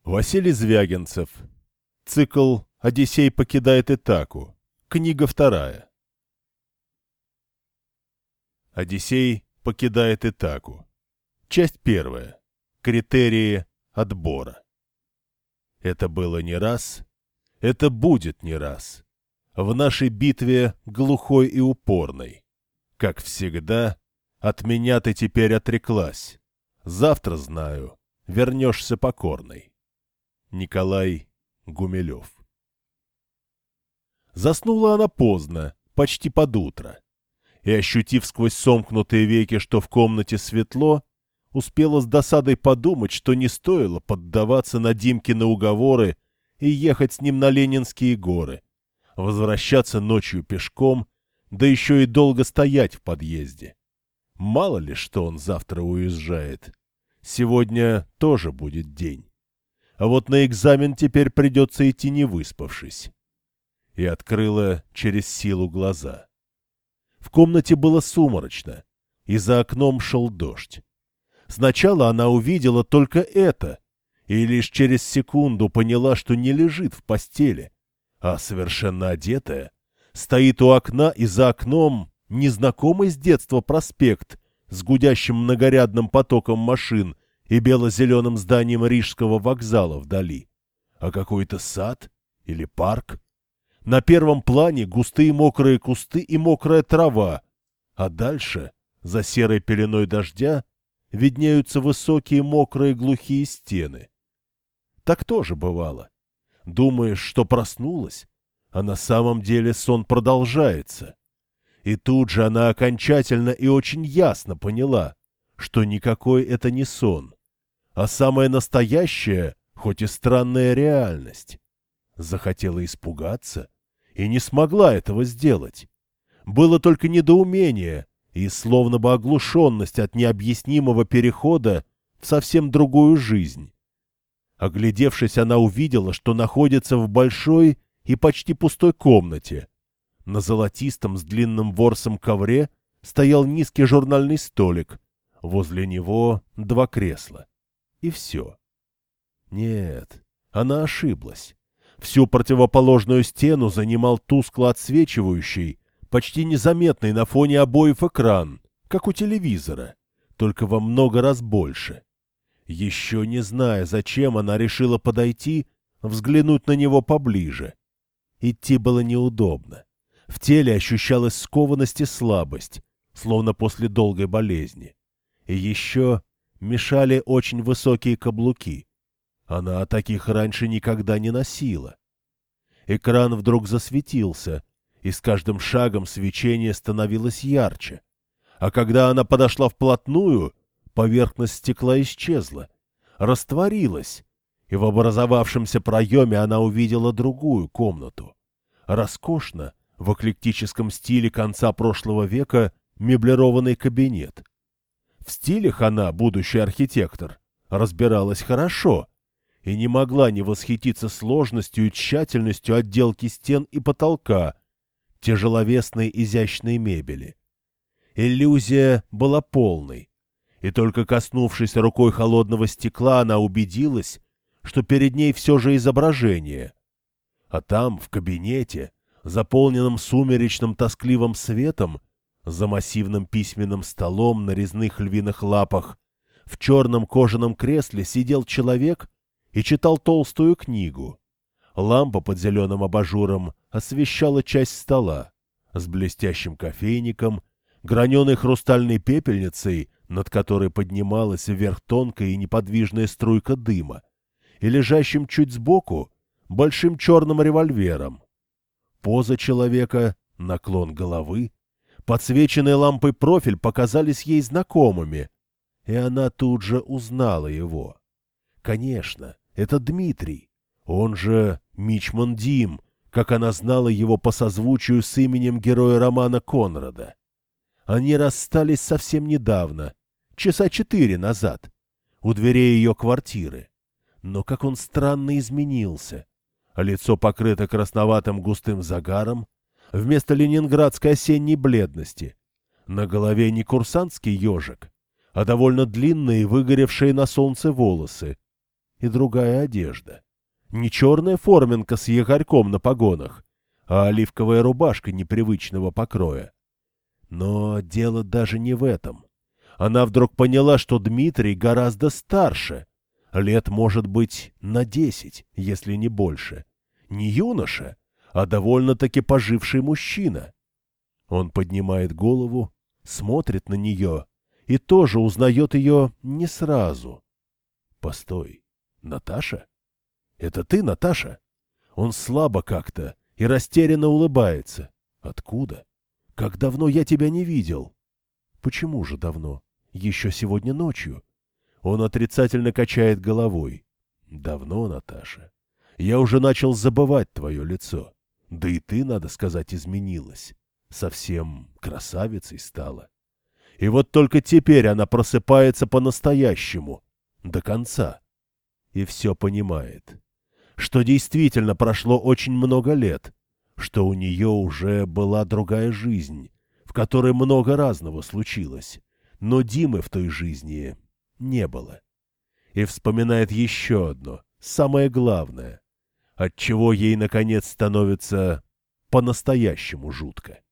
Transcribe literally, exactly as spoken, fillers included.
Василий Звягинцев. Цикл «Одиссей покидает Итаку». Книга вторая. Одиссей покидает Итаку. Часть первая. Критерии отбора. Это было не раз, это будет не раз. В нашей битве глухой и упорной. Как всегда, от меня ты теперь отреклась. Завтра, знаю, вернешься покорной. Николай Гумилев. Заснула она поздно, почти под утро, и, ощутив сквозь сомкнутые веки, что в комнате светло, успела с досадой подумать, что не стоило поддаваться на Димкины уговоры и ехать с ним на Ленинские горы, возвращаться ночью пешком, да еще и долго стоять в подъезде. Мало ли, что он завтра уезжает. Сегодня тоже будет день. А вот на экзамен теперь придется идти не выспавшись. И открыла через силу глаза. В комнате было сумрачно, и за окном шел дождь. Сначала она увидела только это, и лишь через секунду поняла, что не лежит в постели, а совершенно одетая, стоит у окна, и за окном незнакомый с детства проспект с гудящим многорядным потоком машин и бело-зеленым зданием Рижского вокзала вдали, а какой-то сад или парк. На первом плане густые мокрые кусты и мокрая трава, а дальше, за серой пеленой дождя, виднеются высокие мокрые глухие стены. Так тоже бывало. Думаешь, что проснулась, а на самом деле сон продолжается. И тут же она окончательно и очень ясно поняла, что никакой это не сон, а самая настоящая, хоть и странная реальность. Захотела испугаться и не смогла этого сделать. Было только недоумение и словно бы оглушенность от необъяснимого перехода в совсем другую жизнь. Оглядевшись, она увидела, что находится в большой и почти пустой комнате. На золотистом с длинным ворсом ковре стоял низкий журнальный столик, возле него два кресла. И все. Нет, она ошиблась. Всю противоположную стену занимал тускло отсвечивающий, почти незаметный на фоне обоев экран, как у телевизора, только во много раз больше. Еще не зная, зачем, она решила подойти, взглянуть на него поближе. Идти было неудобно. В теле ощущалась скованность и слабость, словно после долгой болезни. И еще мешали очень высокие каблуки. Она таких раньше никогда не носила. Экран вдруг засветился, и с каждым шагом свечение становилось ярче. А когда она подошла вплотную, поверхность стекла исчезла, растворилась, и в образовавшемся проеме она увидела другую комнату. Роскошно, в эклектическом стиле конца прошлого века, меблированный кабинет. В стилях она, будущий архитектор, разбиралась хорошо и не могла не восхититься сложностью и тщательностью отделки стен и потолка, тяжеловесной изящной мебели. Иллюзия была полной, и только коснувшись рукой холодного стекла, она убедилась, что перед ней все же изображение. А там, в кабинете, заполненном сумеречным тоскливым светом, за массивным письменным столом на резных львиных лапах, в черном кожаном кресле сидел человек и читал толстую книгу. Лампа под зеленым абажуром освещала часть стола с блестящим кофейником, граненой хрустальной пепельницей, над которой поднималась вверх тонкая и неподвижная струйка дыма, и лежащим чуть сбоку большим черным револьвером. Поза человека, наклон головы, подсвеченный лампой профиль показались ей знакомыми, и она тут же узнала его. Конечно, это Дмитрий, он же Мичман Дим, как она знала его по созвучию с именем героя романа Конрада. Они расстались совсем недавно, часа четыре назад, у дверей ее квартиры. Но как он странно изменился. Лицо покрыто красноватым густым загаром, вместо ленинградской осенней бледности. На голове не курсантский ежик, а довольно длинные, выгоревшие на солнце волосы. и другая одежда. Не черная форменка с ягорьком на погонах, а оливковая рубашка непривычного покроя. Но дело даже не в этом. Она вдруг поняла, что Дмитрий гораздо старше. Лет, может быть, на десять, если не больше. Не юноша, а довольно-таки поживший мужчина. Он поднимает голову, смотрит на нее и тоже узнает ее не сразу. Постой, Наташа? Это ты, Наташа? Он слабо как-то и растерянно улыбается. Откуда? Как давно я тебя не видел? Почему же давно? Еще сегодня ночью. Он отрицательно качает головой. Давно, Наташа. Я уже начал забывать твое лицо. Да и ты, надо сказать, изменилась. Совсем красавицей стала. И вот только теперь она просыпается по-настоящему, до конца. И все понимает. Что действительно прошло очень много лет, что у нее уже была другая жизнь, в которой много разного случилось, но Димы в той жизни не было. И вспоминает еще одно, самое главное, отчего ей, наконец, становится по-настоящему жутко.